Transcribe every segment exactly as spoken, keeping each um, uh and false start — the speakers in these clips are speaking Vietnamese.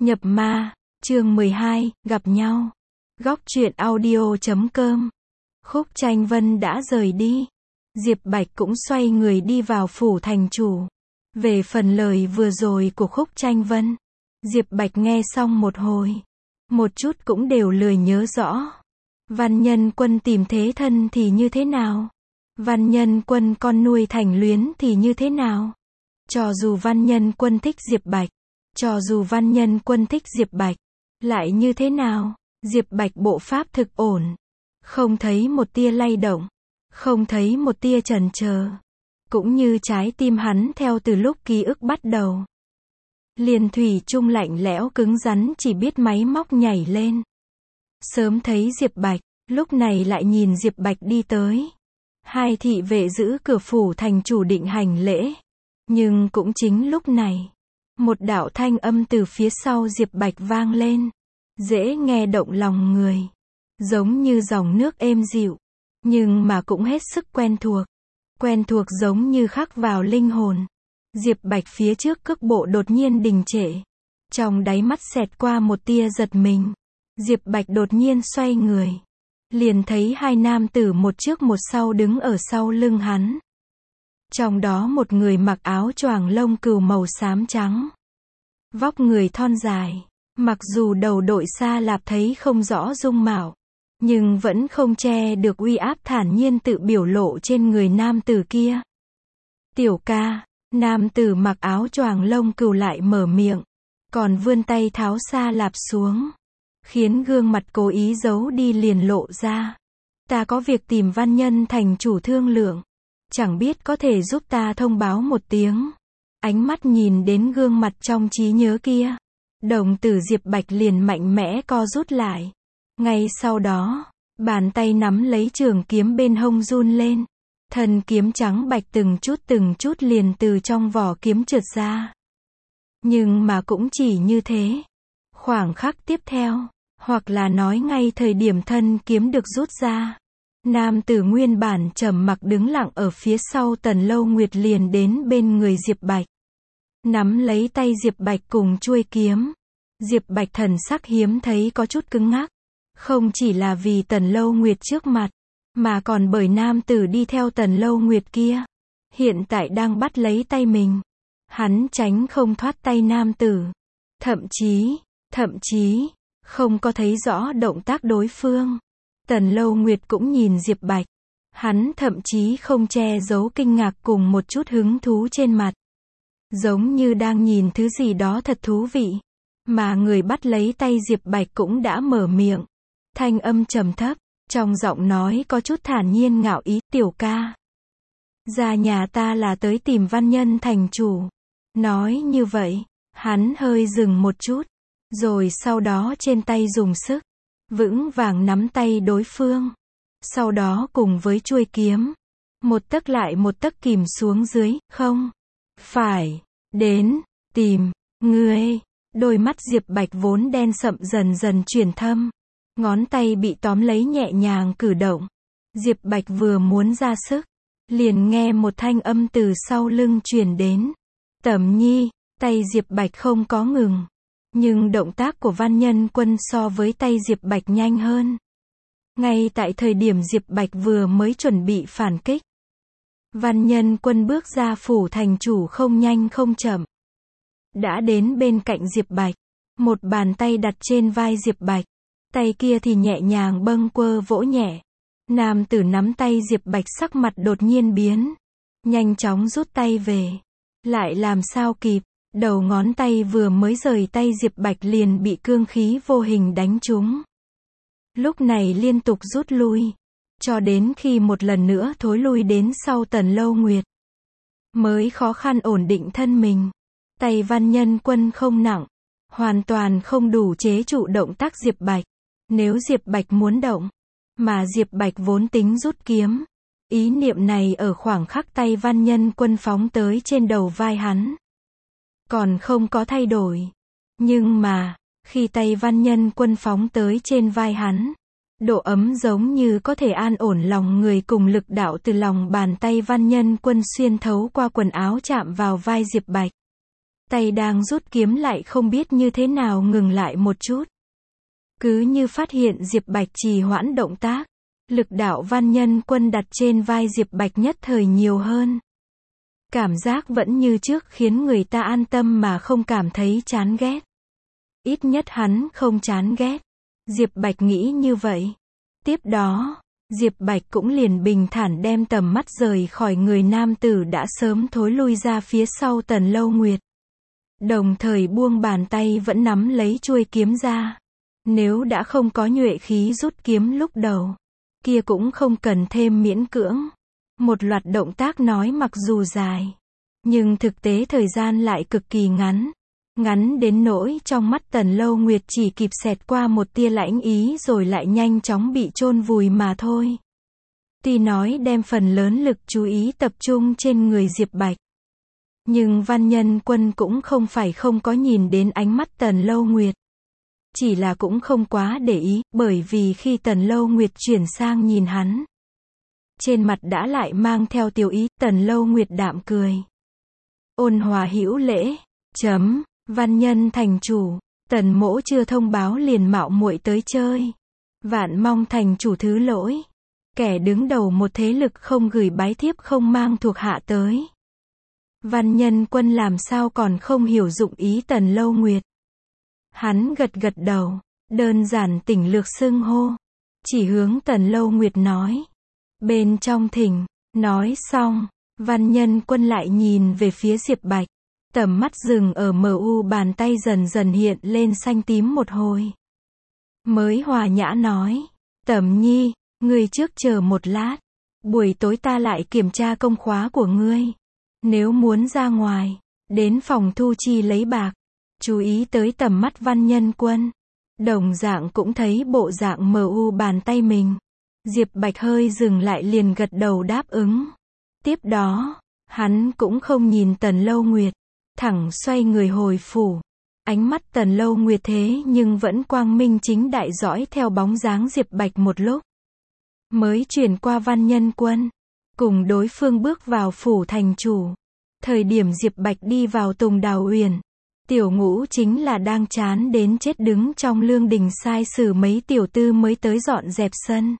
Nhập ma, chương mười hai, gặp nhau. Góc truyện audio chấm com. Khúc Tranh Vân đã rời đi. Diệp Bạch cũng xoay người đi vào phủ thành chủ. Về phần lời vừa rồi của Khúc Tranh Vân, Diệp Bạch nghe xong một hồi. Một chút cũng đều lười nhớ rõ. Văn Nhân Quân tìm thế thân thì như thế nào? Văn Nhân Quân con nuôi Thành Luyến thì như thế nào? Cho dù Văn Nhân Quân thích Diệp Bạch, cho dù Văn Nhân Quân thích Diệp Bạch, lại như thế nào? Diệp Bạch bộ pháp thực ổn, không thấy một tia lay động, không thấy một tia chần chờ, cũng như trái tim hắn theo từ lúc ký ức bắt đầu. Liền thủy chung lạnh lẽo cứng rắn chỉ biết máy móc nhảy lên. Sớm thấy Diệp Bạch, lúc này lại nhìn Diệp Bạch đi tới. Hai thị vệ giữ cửa phủ thành chủ định hành lễ. Nhưng cũng chính lúc này, một đạo thanh âm từ phía sau Diệp Bạch vang lên. Dễ nghe động lòng người. Giống như dòng nước êm dịu. Nhưng mà cũng hết sức quen thuộc. Quen thuộc giống như khắc vào linh hồn. Diệp Bạch phía trước cước bộ đột nhiên đình trệ. Trong đáy mắt xẹt qua một tia giật mình. Diệp Bạch đột nhiên xoay người. Liền thấy hai nam tử một trước một sau đứng ở sau lưng hắn. Trong đó một người mặc áo choàng lông cừu màu xám trắng. Vóc người thon dài. Mặc dù đầu đội xa lạp thấy không rõ dung mạo. Nhưng vẫn không che được uy áp thản nhiên tự biểu lộ trên người nam tử kia. Tiểu ca, nam tử mặc áo choàng lông cừu lại mở miệng. Còn vươn tay tháo xa lạp xuống. Khiến gương mặt cố ý giấu đi liền lộ ra. Ta có việc tìm Văn Nhân thành chủ thương lượng. Chẳng biết có thể giúp ta thông báo một tiếng. Ánh mắt nhìn đến gương mặt trong trí nhớ kia. Đồng tử Diệp Bạch liền mạnh mẽ co rút lại. Ngay sau đó, bàn tay nắm lấy trường kiếm bên hông run lên. Thân kiếm trắng bạch từng chút từng chút liền từ trong vỏ kiếm trượt ra. Nhưng mà cũng chỉ như thế. Khoảng khắc tiếp theo, hoặc là nói ngay thời điểm thân kiếm được rút ra. Nam tử nguyên bản trầm mặc đứng lặng ở phía sau Tần Lâu Nguyệt liền đến bên người Diệp Bạch. Nắm lấy tay Diệp Bạch cùng chuôi kiếm. Diệp Bạch thần sắc hiếm thấy có chút cứng ngắc. Không chỉ là vì Tần Lâu Nguyệt trước mặt, mà còn bởi nam tử đi theo Tần Lâu Nguyệt kia. Hiện tại đang bắt lấy tay mình. Hắn tránh không thoát tay nam tử. Thậm chí, thậm chí, không có thấy rõ động tác đối phương. Tần Lâu Nguyệt cũng nhìn Diệp Bạch. Hắn thậm chí không che giấu kinh ngạc cùng một chút hứng thú trên mặt. Giống như đang nhìn thứ gì đó thật thú vị. Mà người bắt lấy tay Diệp Bạch cũng đã mở miệng. Thanh âm trầm thấp, trong giọng nói có chút thản nhiên ngạo ý, tiểu ca. Ra nhà ta là tới tìm Văn Nhân thành chủ. Nói như vậy, hắn hơi dừng một chút. Rồi sau đó trên tay dùng sức. Vững vàng nắm tay đối phương. Sau đó cùng với chuôi kiếm. Một tấc lại một tấc kìm xuống dưới, không. Phải, đến, tìm, ngươi. Đôi mắt Diệp Bạch vốn đen sậm dần dần chuyển thâm. Ngón tay bị tóm lấy nhẹ nhàng cử động. Diệp Bạch vừa muốn ra sức. Liền nghe một thanh âm từ sau lưng truyền đến. Tẩm Nhi, tay Diệp Bạch không có ngừng. Nhưng động tác của Văn Nhân Quân so với tay Diệp Bạch nhanh hơn. Ngay tại thời điểm Diệp Bạch vừa mới chuẩn bị phản kích. Văn Nhân Quân bước ra phủ thành chủ không nhanh không chậm. Đã đến bên cạnh Diệp Bạch. Một bàn tay đặt trên vai Diệp Bạch. Tay kia thì nhẹ nhàng bâng quơ vỗ nhẹ. Nam tử nắm tay Diệp Bạch sắc mặt đột nhiên biến. Nhanh chóng rút tay về. Lại làm sao kịp. Đầu ngón tay vừa mới rời tay Diệp Bạch liền bị cương khí vô hình đánh trúng. Lúc này liên tục rút lui. Cho đến khi một lần nữa thối lui đến sau Tần Lâu Nguyệt. Mới khó khăn ổn định thân mình. Tay Văn Nhân Quân không nặng. Hoàn toàn không đủ chế trụ động tác Diệp Bạch. Nếu Diệp Bạch muốn động. Mà Diệp Bạch vốn tính rút kiếm. Ý niệm này ở khoảng khắc tay Văn Nhân Quân phóng tới trên đầu vai hắn. Còn không có thay đổi. Nhưng mà, khi tay Văn Nhân Quân phóng tới trên vai hắn. Độ ấm giống như có thể an ổn lòng người cùng lực đạo từ lòng bàn tay Văn Nhân Quân xuyên thấu qua quần áo chạm vào vai Diệp Bạch. Tay đang rút kiếm lại không biết như thế nào ngừng lại một chút. Cứ như phát hiện Diệp Bạch trì hoãn động tác. Lực đạo Văn Nhân Quân đặt trên vai Diệp Bạch nhất thời nhiều hơn. Cảm giác vẫn như trước khiến người ta an tâm mà không cảm thấy chán ghét. Ít nhất hắn không chán ghét. Diệp Bạch nghĩ như vậy. Tiếp đó, Diệp Bạch cũng liền bình thản đem tầm mắt rời khỏi người nam tử đã sớm thối lui ra phía sau Tần Lâu Nguyệt. Đồng thời buông bàn tay vẫn nắm lấy chuôi kiếm ra. Nếu đã không có nhuệ khí rút kiếm lúc đầu, kia cũng không cần thêm miễn cưỡng. Một loạt động tác nói mặc dù dài, nhưng thực tế thời gian lại cực kỳ ngắn. Ngắn đến nỗi trong mắt Tần Lâu Nguyệt chỉ kịp xẹt qua một tia lãnh ý rồi lại nhanh chóng bị chôn vùi mà thôi. Tuy nói đem phần lớn lực chú ý tập trung trên người Diệp Bạch, nhưng Văn Nhân Quân cũng không phải không có nhìn đến ánh mắt Tần Lâu Nguyệt. Chỉ là cũng không quá để ý, bởi vì khi Tần Lâu Nguyệt chuyển sang nhìn hắn, trên mặt đã lại mang theo tiêu ý. Tần Lâu Nguyệt đạm cười, ôn hòa hữu lễ, chấm, Văn Nhân thành chủ, Tần mỗ chưa thông báo liền mạo muội tới chơi. Vạn mong thành chủ thứ lỗi. Kẻ đứng đầu một thế lực không gửi bái thiếp không mang thuộc hạ tới. Văn Nhân Quân làm sao còn không hiểu dụng ý Tần Lâu Nguyệt. Hắn gật gật đầu, đơn giản tỉnh lược xưng hô, chỉ hướng Tần Lâu Nguyệt nói. Bên trong thỉnh, nói xong, Văn Nhân Quân lại nhìn về phía Diệp Bạch. Tầm mắt dừng ở mờ u bàn tay dần dần hiện lên xanh tím một hồi. Mới hòa nhã nói, Tẩm Nhi, ngươi trước chờ một lát. Buổi tối ta lại kiểm tra công khóa của ngươi. Nếu muốn ra ngoài, đến phòng thu chi lấy bạc. Chú ý tới tầm mắt Văn Nhân Quân. Đồng dạng cũng thấy bộ dạng mờ u bàn tay mình. Diệp Bạch hơi dừng lại liền gật đầu đáp ứng. Tiếp đó, hắn cũng không nhìn Tần Lâu Nguyệt, thẳng xoay người hồi phủ. Ánh mắt Tần Lâu Nguyệt thế nhưng vẫn quang minh chính đại dõi theo bóng dáng Diệp Bạch một lúc. Mới chuyển qua Văn Nhân Quân, cùng đối phương bước vào phủ thành chủ. Thời điểm Diệp Bạch đi vào Tùng Đào Uyển, Tiểu Ngũ chính là đang chán đến chết đứng trong lương đình sai xử mấy tiểu tư mới tới dọn dẹp sân.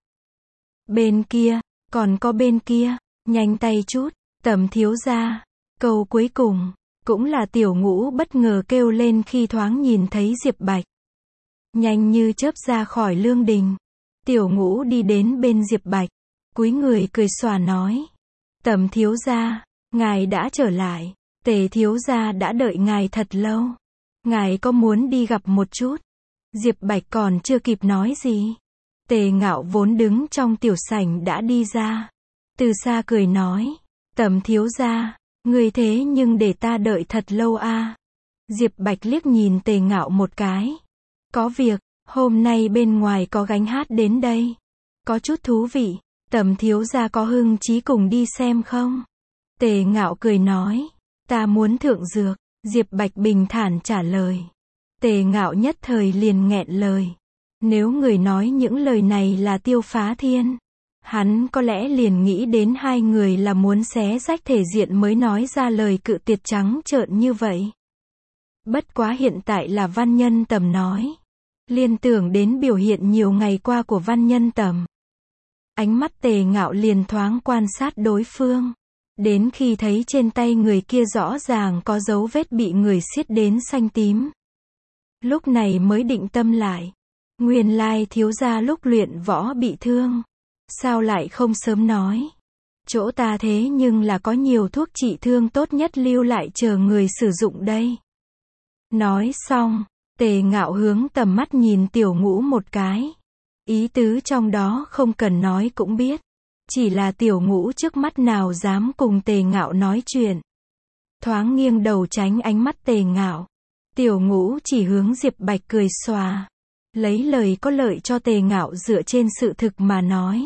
Bên kia, còn có bên kia, nhanh tay chút, Tẩm thiếu gia. Câu cuối cùng, cũng là Tiểu Ngũ bất ngờ kêu lên khi thoáng nhìn thấy Diệp Bạch. Nhanh như chớp ra khỏi lương đình. Tiểu Ngũ đi đến bên Diệp Bạch, cúi người cười xòa nói. Tẩm thiếu gia, ngài đã trở lại. Tề thiếu gia đã đợi ngài thật lâu. Ngài có muốn đi gặp một chút? Diệp Bạch còn chưa kịp nói gì. Tề Ngạo vốn đứng trong tiểu sảnh đã đi ra. Từ xa cười nói. Tẩm thiếu gia, người thế nhưng để ta đợi thật lâu a. À. Diệp Bạch liếc nhìn Tề Ngạo một cái. Có việc, hôm nay bên ngoài có gánh hát đến đây. Có chút thú vị, Tẩm thiếu gia có hưng chí cùng đi xem không? Tề Ngạo cười nói. Ta muốn thượng dược. Diệp Bạch bình thản trả lời. Tề Ngạo nhất thời liền nghẹn lời. Nếu người nói những lời này là Tiêu Phá Thiên, hắn có lẽ liền nghĩ đến hai người là muốn xé rách thể diện mới nói ra lời cự tuyệt trắng trợn như vậy. Bất quá hiện tại là Văn Nhân Tầm nói. Liên tưởng đến biểu hiện nhiều ngày qua của Văn Nhân Tầm. Ánh mắt Tề Ngạo liền thoáng quan sát đối phương. Đến khi thấy trên tay người kia rõ ràng có dấu vết bị người xiết đến xanh tím. Lúc này mới định tâm lại. Nguyên lai thiếu gia lúc luyện võ bị thương. Sao lại không sớm nói? Chỗ ta thế nhưng là có nhiều thuốc trị thương tốt nhất lưu lại chờ người sử dụng đây. Nói xong, Tề Ngạo hướng tầm mắt nhìn Tiểu Ngũ một cái. Ý tứ trong đó không cần nói cũng biết. Chỉ là Tiểu Ngũ trước mắt nào dám cùng Tề Ngạo nói chuyện. Thoáng nghiêng đầu tránh ánh mắt Tề Ngạo. Tiểu Ngũ chỉ hướng Diệp Bạch cười xòa. Lấy lời có lợi cho Tề Ngạo dựa trên sự thực mà nói.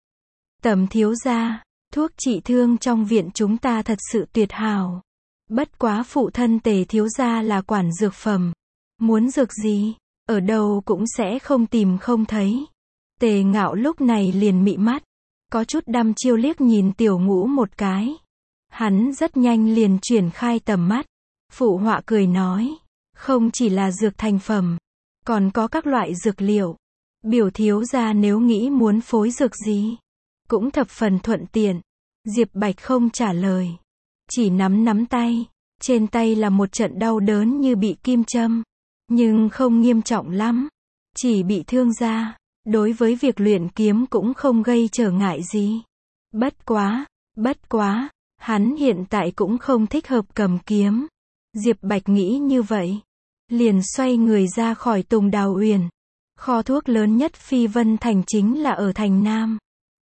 Tẩm thiếu gia, thuốc trị thương trong viện chúng ta thật sự tuyệt hảo. Bất quá phụ thân Tề thiếu gia là quản dược phẩm. Muốn dược gì, ở đâu cũng sẽ không tìm không thấy. Tề Ngạo lúc này liền mị mắt. Có chút đăm chiêu liếc nhìn Tiểu Ngũ một cái. Hắn rất nhanh liền chuyển khai tầm mắt. Phụ họa cười nói, không chỉ là dược thành phẩm, còn có các loại dược liệu. Biểu thiếu gia nếu nghĩ muốn phối dược gì, cũng thập phần thuận tiện. Diệp Bạch không trả lời, chỉ nắm nắm tay. Trên tay là một trận đau đớn như bị kim châm, nhưng không nghiêm trọng lắm, chỉ bị thương da. Đối với việc luyện kiếm cũng không gây trở ngại gì. Bất quá, bất quá, hắn hiện tại cũng không thích hợp cầm kiếm. Diệp Bạch nghĩ như vậy, liền xoay người ra khỏi Tùng Đào Uyển. Kho thuốc lớn nhất Phi Vân Thành chính là ở thành Nam.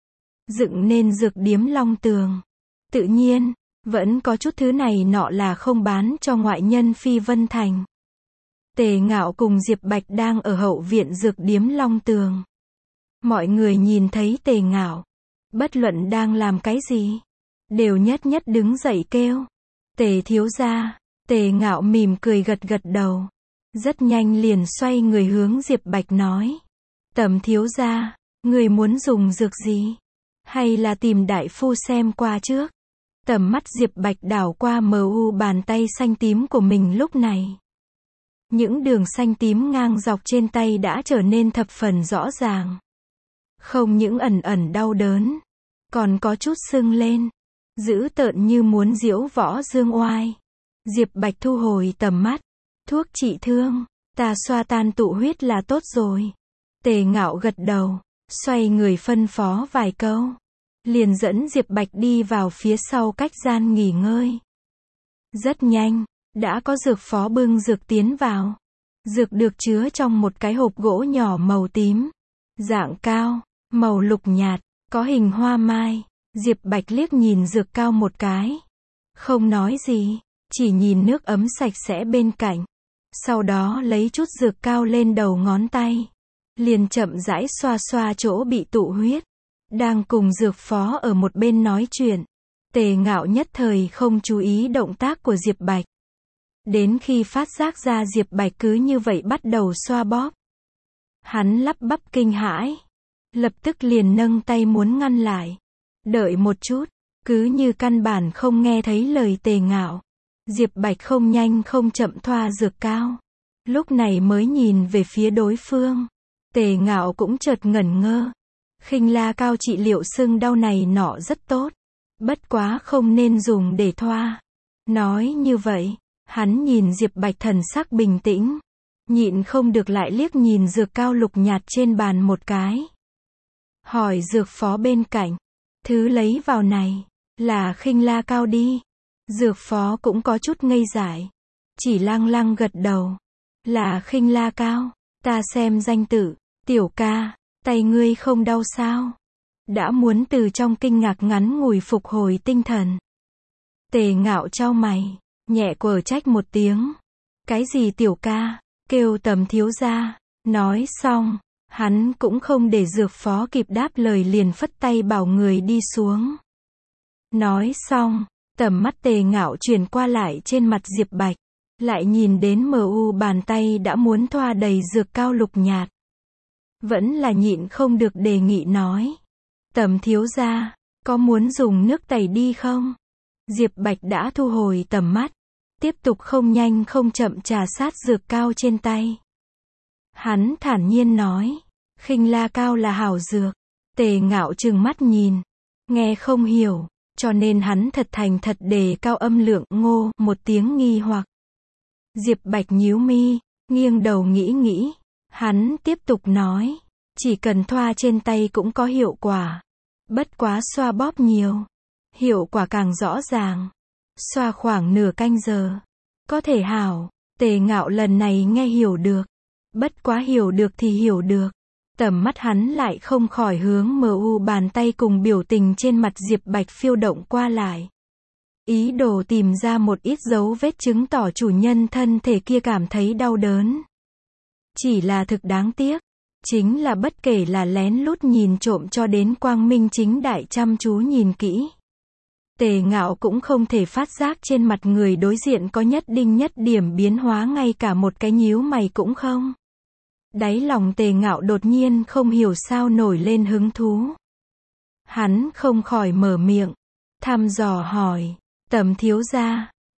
Dựng nên dược điếm Long Tường. Tự nhiên, vẫn có chút thứ này nọ là không bán cho ngoại nhân Phi Vân Thành. Tề Ngạo cùng Diệp Bạch đang ở hậu viện dược điếm Long Tường. Mọi người nhìn thấy Tề Ngạo, bất luận đang làm cái gì, đều nhất nhất đứng dậy kêu, Tề thiếu gia. Tề Ngạo mỉm cười gật gật đầu, rất nhanh liền xoay người hướng Diệp Bạch nói, Tầm thiếu gia, người muốn dùng dược gì? Hay là tìm đại phu xem qua trước? Tầm mắt Diệp Bạch đảo qua mờ u bàn tay xanh tím của mình lúc này. Những đường xanh tím ngang dọc trên tay đã trở nên thập phần rõ ràng. Không những ẩn ẩn đau đớn, còn có chút sưng lên, dữ tợn như muốn diễu võ dương oai. Diệp Bạch thu hồi tầm mắt, thuốc trị thương, ta xoa tan tụ huyết là tốt rồi. Tề Ngạo gật đầu, xoay người phân phó vài câu, liền dẫn Diệp Bạch đi vào phía sau cách gian nghỉ ngơi. Rất nhanh, đã có dược phó bưng dược tiến vào. Dược được chứa trong một cái hộp gỗ nhỏ màu tím, dạng cao, màu lục nhạt, có hình hoa mai. Diệp Bạch liếc nhìn dược cao một cái, không nói gì, chỉ nhìn nước ấm sạch sẽ bên cạnh. Sau đó lấy chút dược cao lên đầu ngón tay, liền chậm rãi xoa xoa chỗ bị tụ huyết. Đang cùng dược phó ở một bên nói chuyện, Tề Ngạo nhất thời không chú ý động tác của Diệp Bạch. Đến khi phát giác ra Diệp Bạch cứ như vậy bắt đầu xoa bóp, hắn lắp bắp kinh hãi, lập tức liền nâng tay muốn ngăn lại. Đợi một chút, cứ như căn bản không nghe thấy lời Tề Ngạo. Diệp Bạch không nhanh không chậm thoa dược cao, lúc này mới nhìn về phía đối phương. Tề Ngạo cũng chợt ngẩn ngơ. Khinh la cao trị liệu sưng đau này nọ rất tốt, bất quá không nên dùng để thoa. Nói như vậy, hắn nhìn Diệp Bạch thần sắc bình tĩnh, nhịn không được lại liếc nhìn dược cao lục nhạt trên bàn một cái. Hỏi dược phó bên cạnh, thứ lấy vào này, là khinh la cao đi. Dược phó cũng có chút ngây dại, chỉ lăng lăng gật đầu. Là khinh la cao, ta xem danh tự, tiểu ca, tay ngươi không đau sao? Đã muốn từ trong kinh ngạc ngắn ngủi phục hồi tinh thần. Tề Ngạo chau mày, nhẹ quở trách một tiếng. Cái gì tiểu ca, kêu Tầm thiếu gia. Nói xong, hắn cũng không để dược phó kịp đáp lời liền phất tay bảo người đi xuống. Nói xong, tầm mắt Tề Ngạo chuyển qua lại trên mặt Diệp Bạch, lại nhìn đến mờ u bàn tay đã muốn thoa đầy dược cao lục nhạt. Vẫn là nhịn không được đề nghị nói, Tầm thiếu gia, có muốn dùng nước tẩy đi không? Diệp Bạch đã thu hồi tầm mắt, tiếp tục không nhanh không chậm trà sát dược cao trên tay. Hắn thản nhiên nói, khinh la cao là hảo dược. Tề Ngạo trừng mắt nhìn, nghe không hiểu, cho nên hắn thật thành thật đề cao âm lượng ngô một tiếng nghi hoặc. Diệp Bạch nhíu mi, nghiêng đầu nghĩ nghĩ, hắn tiếp tục nói, chỉ cần thoa trên tay cũng có hiệu quả, bất quá xoa bóp nhiều, hiệu quả càng rõ ràng. Xoa khoảng nửa canh giờ, có thể hảo. Tề Ngạo lần này nghe hiểu được, bất quá hiểu được thì hiểu được. Tầm mắt hắn lại không khỏi hướng mờ u bàn tay cùng biểu tình trên mặt Diệp Bạch phiêu động qua lại. Ý đồ tìm ra một ít dấu vết chứng tỏ chủ nhân thân thể kia cảm thấy đau đớn. Chỉ là thực đáng tiếc, chính là bất kể là lén lút nhìn trộm cho đến quang minh chính đại chăm chú nhìn kỹ, Tề Ngạo cũng không thể phát giác trên mặt người đối diện có nhất định nhất điểm biến hóa, ngay cả một cái nhíu mày cũng không. Đáy lòng Tề Ngạo đột nhiên không hiểu sao nổi lên hứng thú. Hắn không khỏi mở miệng, thăm dò hỏi, Tầm thiếu gia,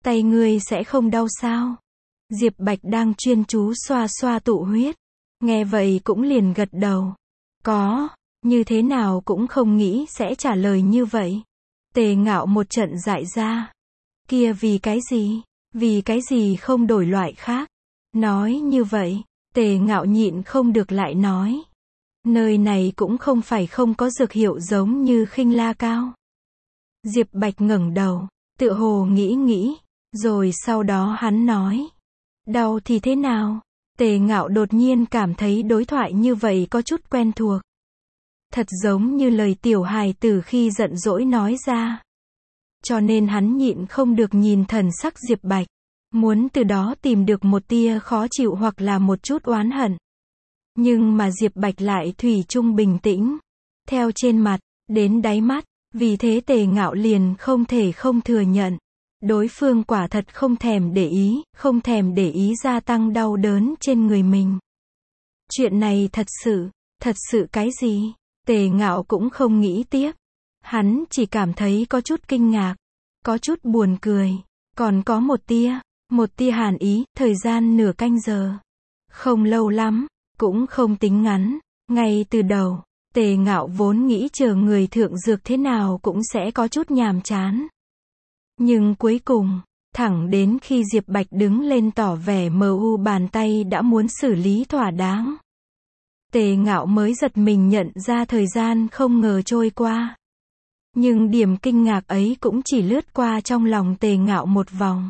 Tay ngươi sẽ không đau sao? Diệp Bạch đang chuyên chú xoa xoa tụ huyết. Nghe vậy cũng liền gật đầu. Có, như thế nào cũng không nghĩ sẽ trả lời như vậy. Tề Ngạo một trận dại ra. Kia vì cái gì? Vì cái gì không đổi loại khác? Nói như vậy, Tề Ngạo nhịn không được lại nói. Nơi này cũng không phải không có dược hiệu giống như Khinh La Cao. Diệp Bạch ngẩng đầu, tựa hồ nghĩ nghĩ, rồi sau đó hắn nói. Đau thì thế nào? Tề Ngạo đột nhiên cảm thấy đối thoại như vậy có chút quen thuộc. Thật giống như lời tiểu hài tử khi giận dỗi nói ra. Cho nên hắn nhịn không được nhìn thần sắc Diệp Bạch. Muốn từ đó tìm được một tia khó chịu hoặc là một chút oán hận. Nhưng mà Diệp Bạch lại thủy chung bình tĩnh. Theo trên mặt, đến đáy mắt. Vì thế Tề Ngạo liền không thể không thừa nhận. Đối phương quả thật không thèm để ý, không thèm để ý gia tăng đau đớn trên người mình. Chuyện này thật sự, thật sự cái gì? Tề Ngạo cũng không nghĩ tiếp. Hắn chỉ cảm thấy có chút kinh ngạc, có chút buồn cười, còn có một tia, một tia hàn ý, thời gian nửa canh giờ. Không lâu lắm, cũng không tính ngắn, ngay từ đầu, Tề Ngạo vốn nghĩ chờ người thượng dược thế nào cũng sẽ có chút nhàm chán. Nhưng cuối cùng, thẳng đến khi Diệp Bạch đứng lên tỏ vẻ mờ u bàn tay đã muốn xử lý thỏa đáng. Tề Ngạo mới giật mình nhận ra thời gian không ngờ trôi qua. Nhưng điểm kinh ngạc ấy cũng chỉ lướt qua trong lòng Tề Ngạo một vòng.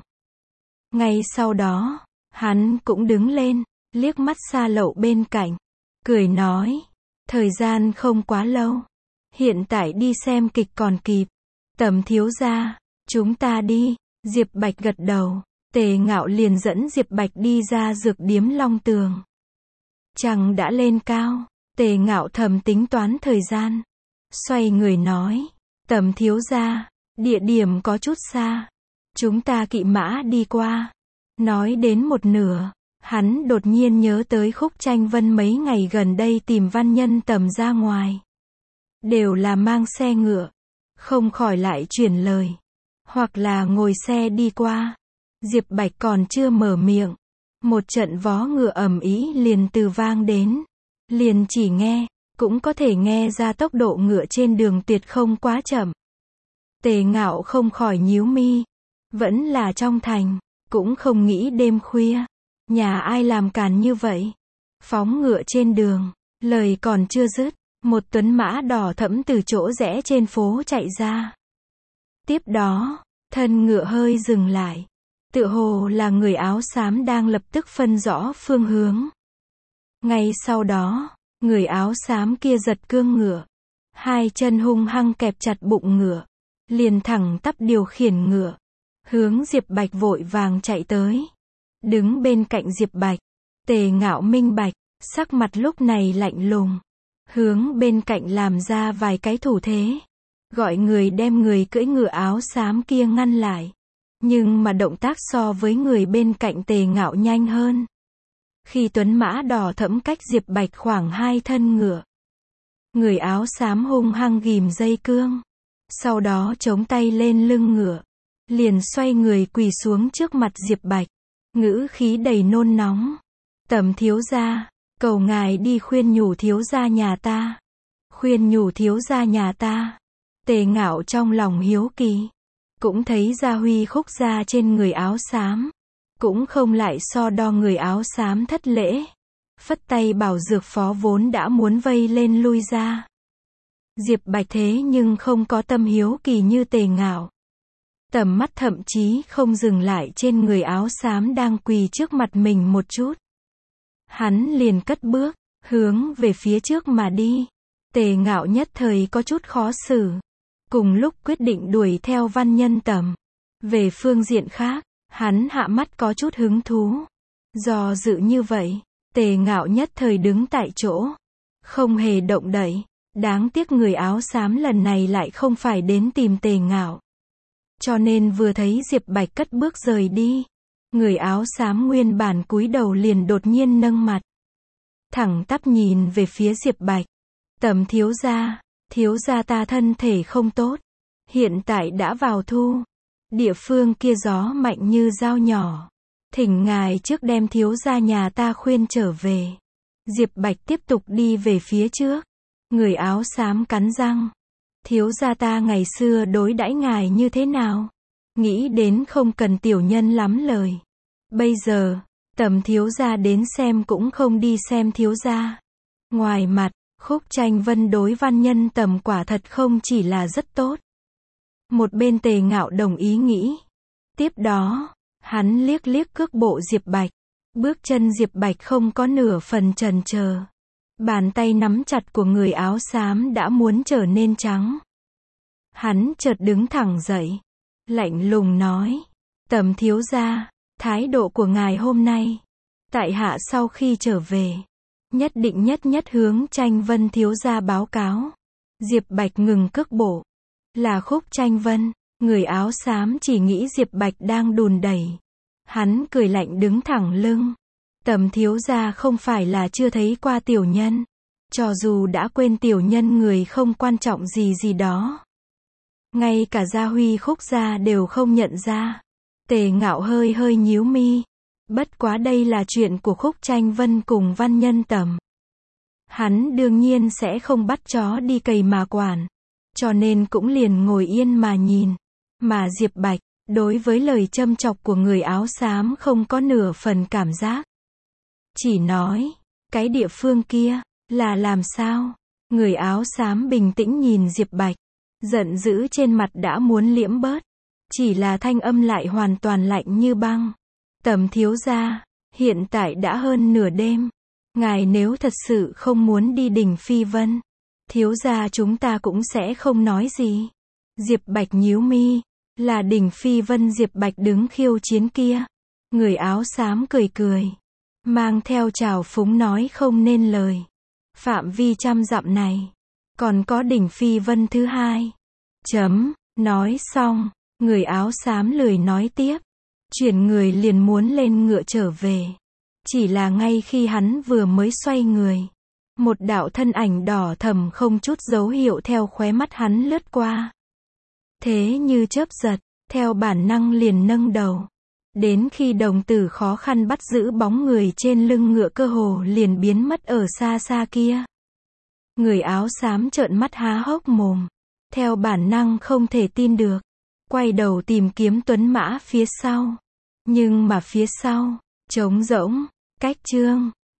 Ngay sau đó, hắn cũng đứng lên, liếc mắt Sa Lậu bên cạnh, cười nói, thời gian không quá lâu, hiện tại đi xem kịch còn kịp. Tầm thiếu gia, chúng ta đi. Diệp Bạch gật đầu, Tề Ngạo liền dẫn Diệp Bạch đi ra dược điếm Long Tường. Trăng đã lên cao, Tề Ngạo thầm tính toán thời gian, xoay người nói, Tầm thiếu gia, địa điểm có chút xa, chúng ta kỵ mã đi qua. Nói đến một nửa, hắn đột nhiên nhớ tới Khúc Tranh Vân mấy ngày gần đây tìm Văn Nhân Tầm ra ngoài. Đều là mang xe ngựa, không khỏi lại chuyển lời. Hoặc là ngồi xe đi qua. Diệp Bạch còn chưa mở miệng. Một trận vó ngựa ầm ĩ liền từ vang đến. Liền chỉ nghe, cũng có thể nghe ra tốc độ ngựa trên đường tuyệt không quá chậm. Tề Ngạo không khỏi nhíu mi. Vẫn là trong thành, cũng không nghĩ đêm khuya. Nhà ai làm càn như vậy? Phóng ngựa trên đường, lời còn chưa dứt, một tuấn mã đỏ thẫm từ chỗ rẽ trên phố chạy ra. Tiếp đó, thân ngựa hơi dừng lại. Tựa hồ là người áo xám đang lập tức phân rõ phương hướng. Ngay sau đó, người áo xám kia giật cương ngựa. Hai chân hung hăng kẹp chặt bụng ngựa. Liền thẳng tắp điều khiển ngựa. Hướng Diệp Bạch vội vàng chạy tới. Đứng bên cạnh Diệp Bạch. Tề Ngạo minh bạch, sắc mặt lúc này lạnh lùng. Hướng bên cạnh làm ra vài cái thủ thế. Gọi người đem người cưỡi ngựa áo xám kia ngăn lại. Nhưng mà động tác so với người bên cạnh Tề Ngạo nhanh hơn. Khi tuấn mã đỏ thẫm cách Diệp Bạch khoảng hai thân ngựa. Người áo xám hung hăng ghìm dây cương. Sau đó chống tay lên lưng ngựa. Liền xoay người quỳ xuống trước mặt Diệp Bạch. Ngữ khí đầy nôn nóng. Tầm thiếu gia, cầu ngài đi khuyên nhủ thiếu gia nhà ta. Khuyên nhủ thiếu gia nhà ta. Tề Ngạo trong lòng hiếu kỳ. Cũng thấy Gia Huy Khúc ra trên người áo xám. Cũng không lại so đo người áo xám thất lễ. Phất tay bảo dược phó vốn đã muốn vây lên lui ra. Diệp Bạch thế nhưng không có tâm hiếu kỳ như Tề Ngạo. Tầm mắt thậm chí không dừng lại trên người áo xám đang quỳ trước mặt mình một chút. Hắn liền cất bước, hướng về phía trước mà đi. Tề Ngạo nhất thời có chút khó xử. Cùng lúc quyết định đuổi theo Văn Nhân Tầm. Về phương diện khác, hắn hạ mắt có chút hứng thú. Do dự như vậy, Tề Ngạo nhất thời đứng tại chỗ. Không hề động đậy. Đáng tiếc người áo xám lần này lại không phải đến tìm Tề Ngạo. Cho nên vừa thấy Diệp Bạch cất bước rời đi. Người áo xám nguyên bản cúi đầu liền đột nhiên nâng mặt. Thẳng tắp nhìn về phía Diệp Bạch. Tầm thiếu gia, thiếu gia ta thân thể không tốt. Hiện tại đã vào thu. Địa phương kia gió mạnh như dao nhỏ. Thỉnh ngài trước đem thiếu gia nhà ta khuyên trở về. Diệp Bạch tiếp tục đi về phía trước. Người áo xám cắn răng. Thiếu gia ta ngày xưa đối đãi ngài như thế nào? Nghĩ đến không cần tiểu nhân lắm lời. Bây giờ, Tầm thiếu gia đến xem cũng không đi xem thiếu gia. Ngoài mặt, Khúc Tranh Vân đối Văn Nhân Tầm quả thật không chỉ là rất tốt. Một bên Tề Ngạo đồng ý nghĩ. Tiếp đó, hắn liếc liếc cước bộ Diệp Bạch. Bước chân Diệp Bạch không có nửa phần chần chờ. Bàn tay nắm chặt của người áo xám đã muốn trở nên trắng. Hắn chợt đứng thẳng dậy. Lạnh lùng nói. Tầm thiếu gia, thái độ của ngài hôm nay. Tại hạ sau khi trở về. Nhất định nhất nhất hướng Tranh Vân thiếu gia báo cáo. Diệp Bạch ngừng cước bộ. Là Khúc Tranh Vân. Người áo xám chỉ nghĩ Diệp Bạch đang đùn đẩy. Hắn cười lạnh đứng thẳng lưng. Tầm thiếu gia không phải là chưa thấy qua tiểu nhân. Cho dù đã quên tiểu nhân người không quan trọng gì gì đó. Ngay cả Gia Huy Khúc gia đều không nhận ra. Tề Ngạo hơi hơi nhíu mi. Bất quá đây là chuyện của Khúc Tranh Vân cùng Văn Nhân Tầm. Hắn đương nhiên sẽ không bắt chó đi cày mà quản. Cho nên cũng liền ngồi yên mà nhìn. Mà Diệp Bạch, đối với lời châm chọc của người áo xám không có nửa phần cảm giác. Chỉ nói, cái địa phương kia, là làm sao? Người áo xám bình tĩnh nhìn Diệp Bạch. Giận dữ trên mặt đã muốn liễm bớt. Chỉ là thanh âm lại hoàn toàn lạnh như băng. Tầm thiếu gia, hiện tại đã hơn nửa đêm. Ngài nếu thật sự không muốn đi đỉnh Phi Vân, thiếu gia chúng ta cũng sẽ không nói gì. Diệp Bạch nhíu mi, là đỉnh Phi Vân Diệp Bạch đứng khiêu chiến kia. Người áo xám cười cười, mang theo trào phúng nói không nên lời. Phạm vi trăm dặm này, còn có đỉnh Phi Vân thứ hai. Chấm, nói xong, người áo xám lười nói tiếp. Chuyển người liền muốn lên ngựa trở về. Chỉ là ngay khi hắn vừa mới xoay người. Một đạo thân ảnh đỏ thầm không chút dấu hiệu theo khóe mắt hắn lướt qua. Thế như chớp giật, theo bản năng liền nâng đầu. Đến khi đồng tử khó khăn bắt giữ bóng người trên lưng ngựa cơ hồ liền biến mất ở xa xa kia. Người áo xám trợn mắt há hốc mồm. Theo bản năng không thể tin được. Quay đầu tìm kiếm tuấn mã phía sau. Nhưng mà phía sau, trống rỗng, cách chương.